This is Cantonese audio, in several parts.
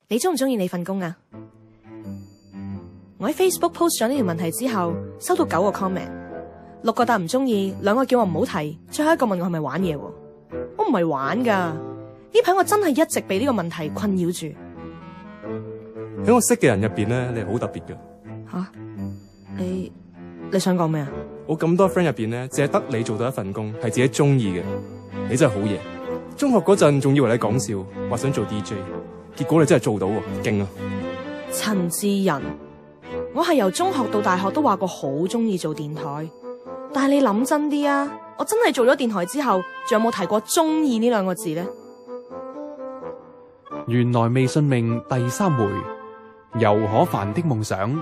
你中唔中意你份工啊？我喺 Facebook post 咗呢條問題之後，收到9個 comment，6個答唔中意，2個叫我唔好提，最後1個問我係咪玩嘢。我唔係玩噶，呢排我真係一直被呢個問題困擾住。 喺我識嘅人入邊咧，你係好特別噶。 吓？你想講咩啊？ 我咁多 friend 入邊咧，淨係得你做到一份工係自己中意嘅，你真係好嘢。中學嗰陣仲以為你講笑，話想做 DJ， 結果你真係做到喎，勁啊！ 陳志仁，我係由中學到大學都話過好中意做電台，但係你諗真啲啊，我真係做咗電台之後，仲有冇提過中意呢2個字呢？ 原來微信命第3回，尤可凡的夢想。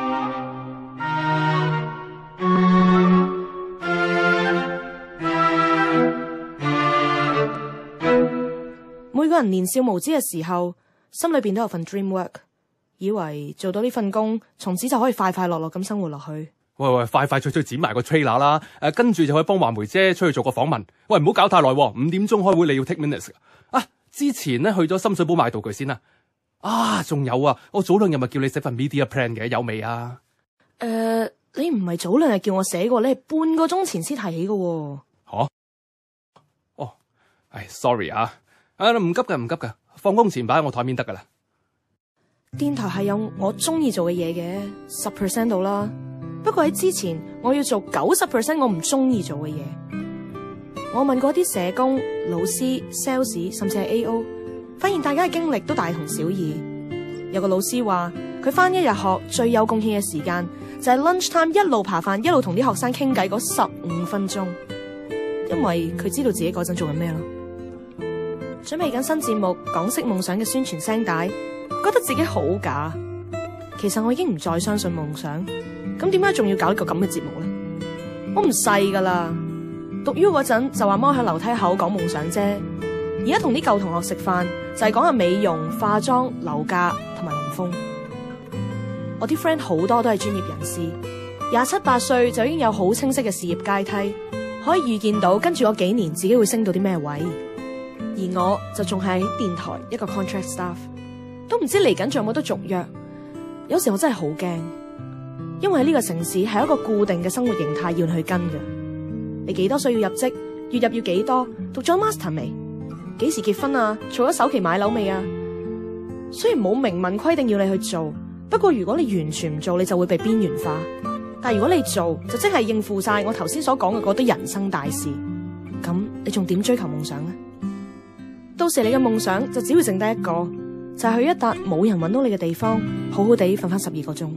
每個人年少無知嘅時候，心裏邊都有份 dream work， 以為做到呢份工，從此就可以快快樂樂咁生活落去。 喂，快快脆脆剪埋個 trailer 啦，跟住就可以幫華梅姐出去做個訪問。喂，唔好搞太耐，5點鐘開會你要 take minutes 啊！之前咧去咗深水埗買道具先啦。啊，仲有啊，我早2日咪叫你寫份 media plan 嘅，有未啊？ 你唔係早2日叫我寫過，你係半個鐘前先提起嘅。 吓？哦，sorry 啊，唔急噶，放工前擺喺我台面得噶啦。 電台係有我中意做嘅嘢嘅，10% 到啦。不過喺之前，我要做90% 我唔中意做嘅嘢。我問過啲社工、老師、sales， 甚至係 AO， 發現大家嘅經歷都大同小異。有個老師話，佢返1日學最有貢獻嘅時間就係 lunch time 一路扒飯，一路同啲學生傾偈嗰15分鐘，因為佢知道自己嗰陣做緊咩咯。準備緊新節目《港式夢想》嘅宣傳聲帶，覺得自己好假。其實我已經唔再相信夢想，咁點解仲要搞一個咁嘅節目呢？我唔細噶啦，讀 U 嗰陣就話踎喺樓梯口講夢想啫。而家同啲舊同學食飯就係講下美容、化妝、樓價同埋林峰。我啲 friend 好多都係專業人士，27、8歲就已經有好清晰嘅事業階梯，可以預見到跟住嗰幾年自己會升到啲咩位。而我就仲係喺電台一個 contract staff， 都唔知嚟緊仲有冇得續約。有時我真係好驚，因為呢個城市係一個固定嘅生活形態要去跟嘅。你幾多歲要入職，月入要幾多，讀咗 master 未，幾時結婚啊，儲咗首期買樓未啊？雖然冇明文規定要你去做，不過如果你完全唔做，你就會被邊緣化。但係如果你做，就即係應付晒我頭先所講嘅嗰堆人生大事。咁你仲點追求夢想呢？到時你嘅夢想就只會剩低一個，就係去一笪冇人揾到你嘅地方，好好地瞓翻12個鐘。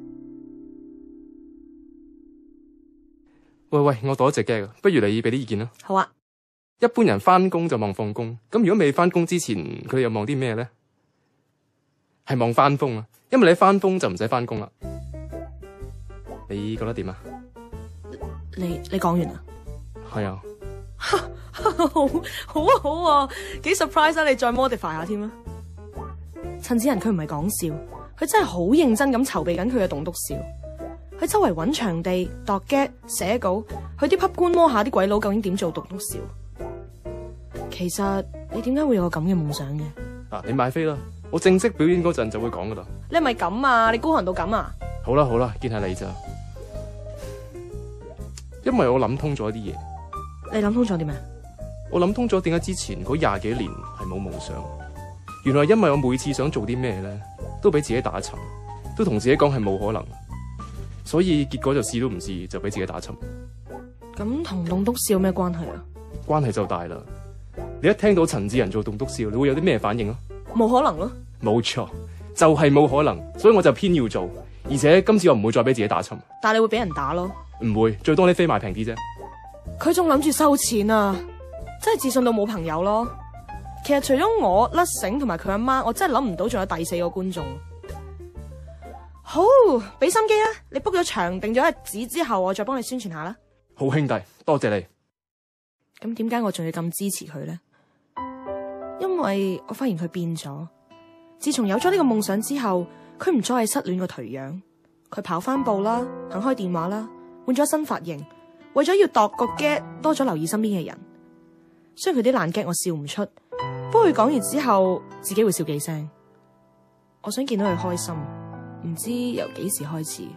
喂，我度一隻雞，不如你俾啲意見啦。 好啊。 一般人翻工就望放工，咁如果未翻工之前，佢哋又望啲咩咧？係望翻風啊，因為你翻風就唔使翻工啦。你覺得點啊？ 你講完啦？ 係啊。 好啊，幾 surprise 啊！你再 modify 下添啊！陳子仁佢唔係講笑，佢真係好認真咁籌備緊佢嘅棟篤笑。佢周圍揾場地、度 get、寫稿，去啲 pub 觀摩下啲鬼佬究竟點做棟篤笑。其實你點解會有個咁嘅夢想嘅？ 你買飛啦，我正式表演嗰陣就會講噶啦。 你係咪咁啊？你孤寒到咁啊？ 好啦，見下你咋？因為我諗通咗啲嘢。 你諗通咗啲咩？ 我諗通咗點解之前嗰20幾年係冇夢想。原來因為我每次想做啲咩咧，都俾自己打沉，都同自己講係冇可能，所以結果就試都唔試，就俾自己打沉。 咁同棟篤笑有咩關係啊？ 關係就大啦。你一聽到陳志仁做棟篤笑，你會有啲咩反應啊？ 冇可能咯。 冇錯，就係冇可能，所以我就偏要做，而且今次我唔會再俾自己打沉。 但係你會俾人打咯？ 唔會，最多你飛賣平啲啫。 佢仲諗住收錢啊！真係自信到冇朋友咯。其實除咗我、甩繩同埋佢阿媽，我真係諗唔到仲有第4個觀眾。好，俾心機啊！你 book 咗場定咗日子之後，我再幫你宣傳下啦。 好兄弟，多謝你。 咁點解我仲要咁支持佢呢？因為我發現佢變咗。自從有咗呢個夢想之後，佢唔再係失戀個頹樣，佢跑翻步啦，行開電話啦，換咗新髮型，為咗要度個 get，多咗留意身邊嘅人。雖然佢啲爛 get 我笑唔出，不過佢講完之後自己會笑幾聲。 我想見到佢開心，唔知由幾時開始。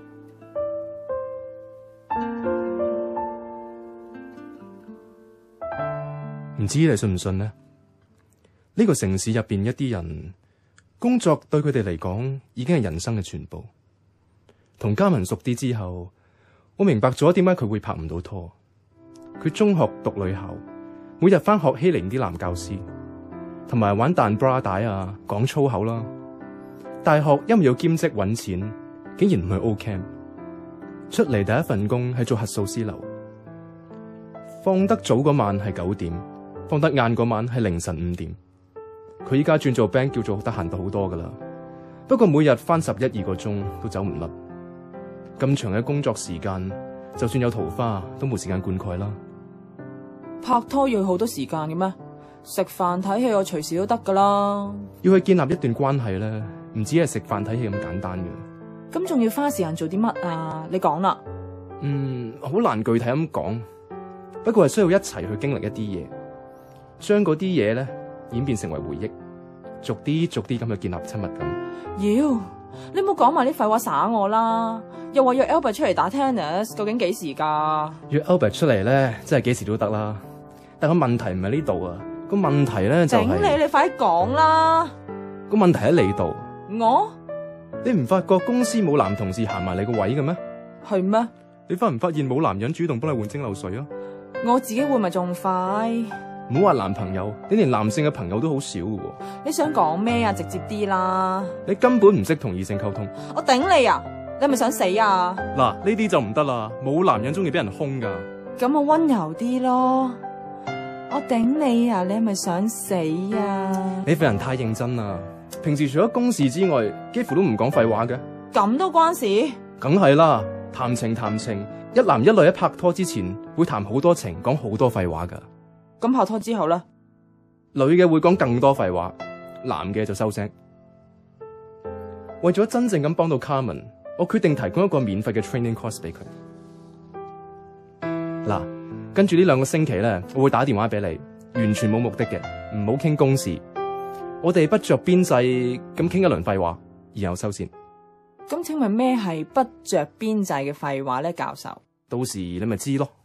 唔知你信唔信呢？呢個城市入邊一啲人，工作對佢哋嚟講已經係人生嘅全部。同嘉文熟啲之後，我明白咗點解佢會拍唔到拖。佢中學讀女校，每日返學欺凌啲男教師，同埋玩彈 bra 帶啊，講粗口啦。大學因為要兼職揾錢，竟然唔去 O Camp。出嚟第一份工係做核數師樓，放得早嗰晚係9點，放得晏嗰晚係凌晨5點。佢依家轉做 bank 叫做得閒到好多噶啦，不過每日返11-12個鐘都走唔甩。咁長嘅工作時間，就算有桃花都冇時間灌溉啦。 拍拖要好多時間嘅咩？食飯睇戲我隨時都得噶啦。 要去建立一段關係咧，唔止係食飯睇戲咁簡單嘅。 咁仲要花時間做啲乜啊？你講啦。 好難具體咁講，不過係需要一齊去經歷一啲嘢，將嗰啲嘢咧演變成為回憶，逐啲逐啲咁去建立親密感。 妖，你唔好講埋啲廢話耍我啦！又話約 Albert 出嚟打 tennis， 究竟幾時㗎？ 約 Albert 出嚟咧，真係幾時都得啦。但個問題唔係呢度啊，個問題咧就係整你快啲講啦！ 個問題喺你度。 我？ 你唔發覺公司冇男同事行埋你個位嘅咩？ 係咩？ 你發唔發現冇男人主動幫你換蒸餾水啊？ 我自己換咪仲快？ 唔好話男朋友，你連男性嘅朋友都好少嘅喎。 你想講咩啊？直接啲啦！ 你根本唔識同異性溝通。 我頂你啊！你係咪想死啊？ 嗱，呢啲就唔得啦，冇男人中意俾人兇噶。 咁我溫柔啲咯。我頂你啊！你係咪想死啊？ 你份人太認真啦，平時除咗公事之外，幾乎都唔講廢話嘅。 咁都關事？ 梗係啦，談情，一男一女喺拍拖之前會談好多情，講好多廢話噶。 咁拍拖之後咧， 女嘅會講更多廢話，男嘅就收聲。為咗真正咁幫到 Carmen，我決定提供一個免費嘅 training course 俾佢。嗱，跟住呢2個星期咧，我會打電話俾你，完全冇目的嘅，唔好傾公事。我哋不着邊際咁傾一輪廢話，然後收線。 咁請問咩係不着邊際嘅廢話咧，教授？ 到時你咪知咯。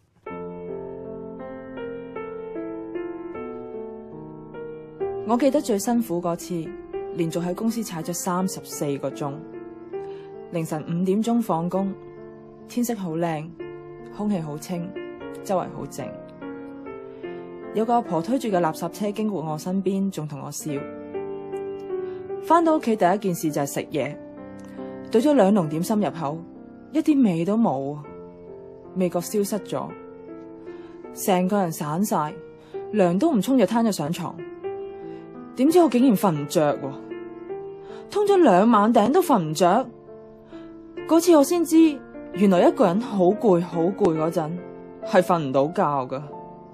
我記得最辛苦嗰次，連續喺公司踩咗34個鐘，凌晨5點鐘放工，天色好靚，空氣好清，周圍好靜。有個阿婆推住嘅垃圾車經過我身邊，仲同我笑。返到屋企第一件事就係食嘢，倒咗2籠點心入口，一啲味都冇，味覺消失咗，成個人散晒，涼都唔沖就攤咗上床。點知我竟然瞓唔着，通咗2晚頂都瞓唔着。嗰次我先知，原來一個人好攰嗰陣係瞓唔到覺噶。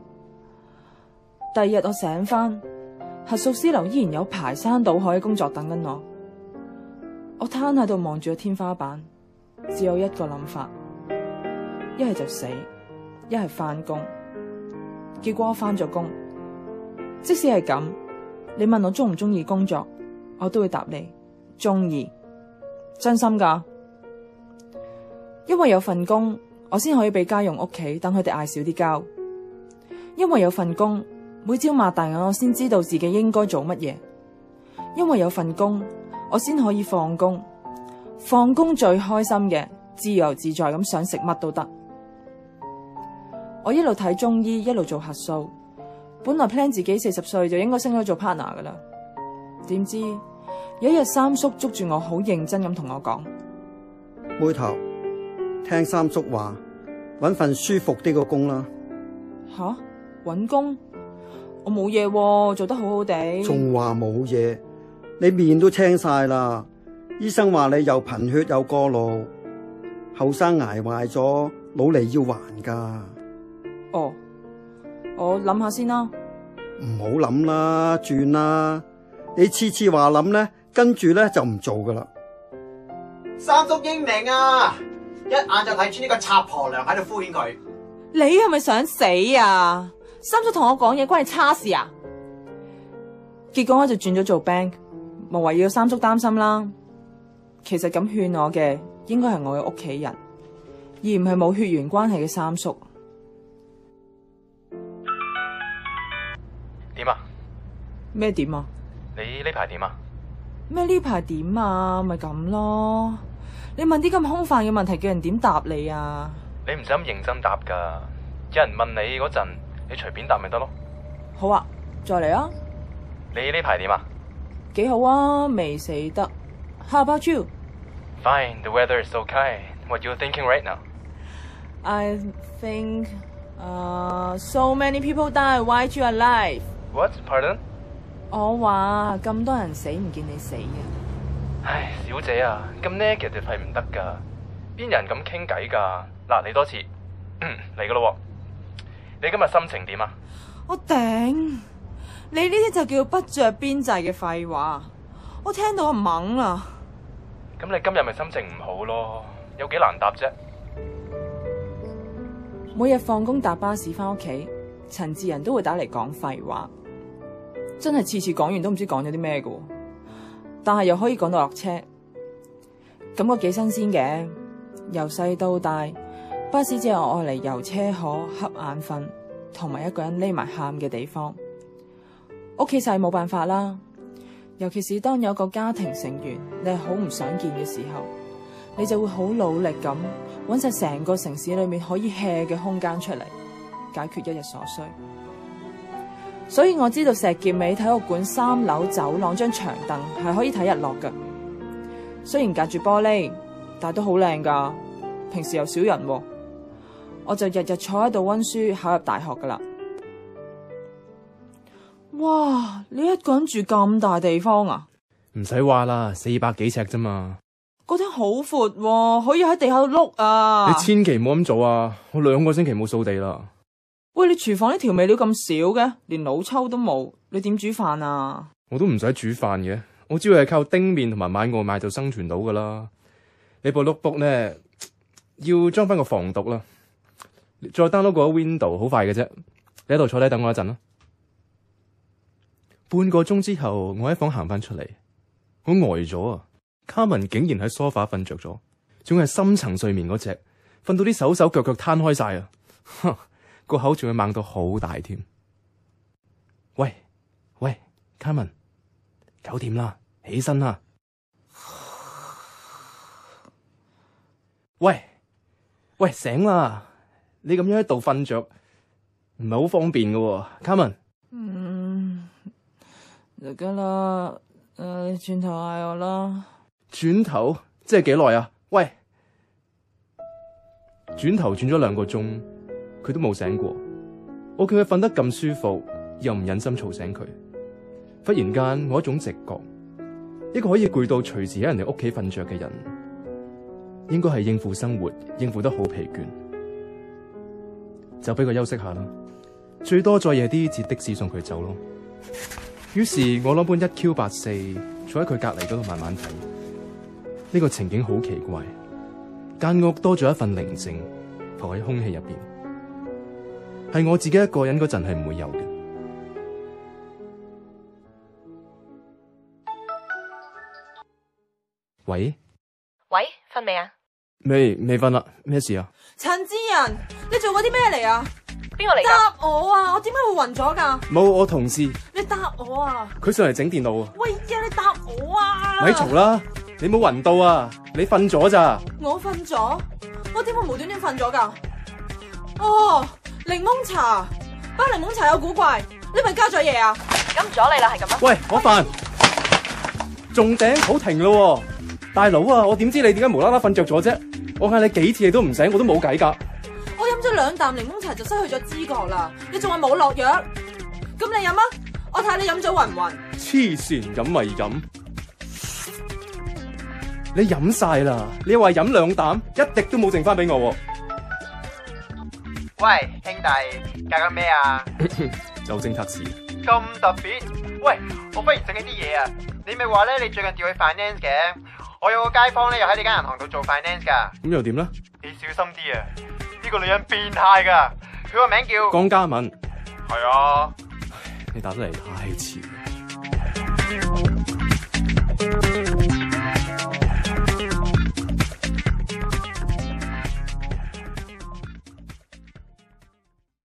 第二日我醒翻，核數師樓依然有排山倒海嘅工作等緊我。我攤喺度望住個天花板，只有一個諗法：一係就死，一係翻工。結果我翻咗工，即使係咁。你問我中唔中意工作，我都會答你中意，真心噶。因為有份工，我先可以俾家用屋企，等佢哋嗌少啲交。因為有份工，每朝擘大眼，我先知道自己應該做乜嘢。因為有份工，我先可以放工。放工最開心嘅，自由自在咁想食乜都得。我一路睇中醫，一路做核數。本來 plan 自己40歲就應該升咗做 partner 噶啦，點知有一日三叔捉住我，好認真咁同我講： 妹頭，聽三叔話，搵份舒服啲個工啦。 吓？搵工？我冇嘢喎，做得好好地。 仲話冇嘢？你面都青晒啦！醫生話你又貧血又過勞，後生捱壞咗，老嚟要還噶。 哦。我諗下先啦， 唔好諗啦，轉啦！你次次話諗咧，跟住咧就唔做噶啦。 三叔英明啊！一眼就睇出呢個插婆娘喺度敷衍佢。 你係咪想死啊？三叔同我講嘢關你叉事啊？結果我就轉咗做 bank， 無謂要三叔擔心啦。其實咁勸我嘅應該係我嘅屋企人，而唔係冇血緣關係嘅三叔。 點啊？ 咩點啊？ 你呢排點啊？ 咩呢排點啊？咪咁咯。你問啲咁空泛嘅問題，叫人點答你啊？ 你唔使咁認真答噶，有人問你嗰陣，你隨便答咪得咯。 好啊，再嚟啊！ 你呢排點啊？ 幾好啊，未死得。How about you? Fine, the weather is so kind. What you thinking right now? I think, so many people die, why you alive? What? Pardon? 我話咁多人死唔見你死嘅。 唉，小姐啊，咁 negative 係唔得噶，邊有人咁傾偈噶？嗱，嚟多次，嚟噶咯。你今日心情點啊？ 我頂，你呢啲就叫不着邊際嘅廢話，我聽到就懵啦。 咁你今日咪心情唔好咯？有幾難答啫？ 每日放工搭巴士翻屋企，陳志仁都會打嚟講廢話，真係次次講完都唔知講咗啲咩㗎，但係又可以講到落車，感覺幾新鮮嘅。由細到大，巴士只係我愛嚟遊車河、瞌眼瞓，同埋一個人匿埋喊嘅地方。屋企細冇辦法啦，尤其是當有個家庭成員你係好唔想見嘅時候，你就會好努力咁揾晒成個城市裏面可以 hea 嘅空間出嚟，解決一日所需。所以我知道石硤尾體育館3樓走廊張長凳係可以睇日落㗎，雖然隔住玻璃，但都好靚㗎。平時又少人喎，我就日日坐喺度溫書考入大學㗎啦。哇！你一個人住咁大地方啊？ 唔使話啦，400幾尺啫嘛。 嗰廳好闊喎，可以喺地下度碌啊！ 你千祈唔好咁做啊！我2個星期冇掃地啦。 喂，你廚房啲調味料咁少嘅，連老抽都冇，你點煮飯啊？ 我都唔使煮飯嘅，我主要係靠叮麵同埋買外賣就生存到噶啦。你部 notebook 呢，要裝翻個防毒啦，再 download 個 Window 好快嘅啫。你喺度坐低等我一陣啦。半個鐘之後，我喺房行翻出嚟，我呆咗啊！卡文竟然喺梳化瞓着咗，仲係深層睡眠嗰隻，瞓到啲手手腳腳攤開晒啊！個口仲要擘到好大添。喂，卡文，9點啦，起身啦！喂，醒啦！你咁樣喺度瞓着，唔係好方便噶，卡文。 得㗎啦，你轉頭嗌我啦。 轉頭即係幾耐啊？喂，轉頭轉咗2個鐘，佢都冇醒過。我叫佢瞓得咁舒服，又唔忍心嘈醒佢。忽然間，我一種直覺，一個可以攰到隨時喺人哋屋企瞓着嘅人，應該係應付生活，應付得好疲倦，就俾佢休息下啦。最多再夜啲截的士送佢走咯。於是我攞本1Q84坐喺佢隔籬嗰度慢慢睇。呢個情景好奇怪，間屋多咗一份寧靜浮喺空氣入邊，係我自己一個人嗰陣係唔會有嘅。喂， 瞓未啊？ 未瞓啦，咩事啊？ 陳志仁，你做過啲咩嚟啊？ 邊個嚟㗎？ 答我啊！我點解會暈咗㗎？ 冇，我同事。 你答我啊！ 佢上嚟整電腦啊！ 喂呀！你答我啊！ 咪嘈啦！你冇暈到啊！你瞓咗咋？ 我瞓咗？我點會無端端瞓咗㗎？哦，檸檬茶，包檸檬茶有古怪，你咪加咗嘢啊？ 咁唔阻你啦，係咁啊！ 喂，我飯仲頂好停咯，大佬啊！我點知你點解無啦啦瞓着咗啫？我嗌你幾次你都唔醒，我都冇計㗎。 我飲咗2啖檸檬茶就失去咗知覺啦，你仲話冇落藥？咁你飲啊？我睇下你飲咗暈唔暈？ 黐線，飲咪飲，你飲晒啦！你話飲2啖，一滴都冇剩翻俾我喎。 喂，兄弟，搞緊咩啊？ 酒精測試。 咁特別？喂，我忽然醒起啲嘢啊！你咪話咧，你最近調去 finance 嘅，我有個街坊咧，又喺你間銀行度做 finance 噶。 咁又點咧？ 你小心啲啊！呢個女人變態噶，佢個名叫江嘉敏。 係啊。 你打得嚟太遲。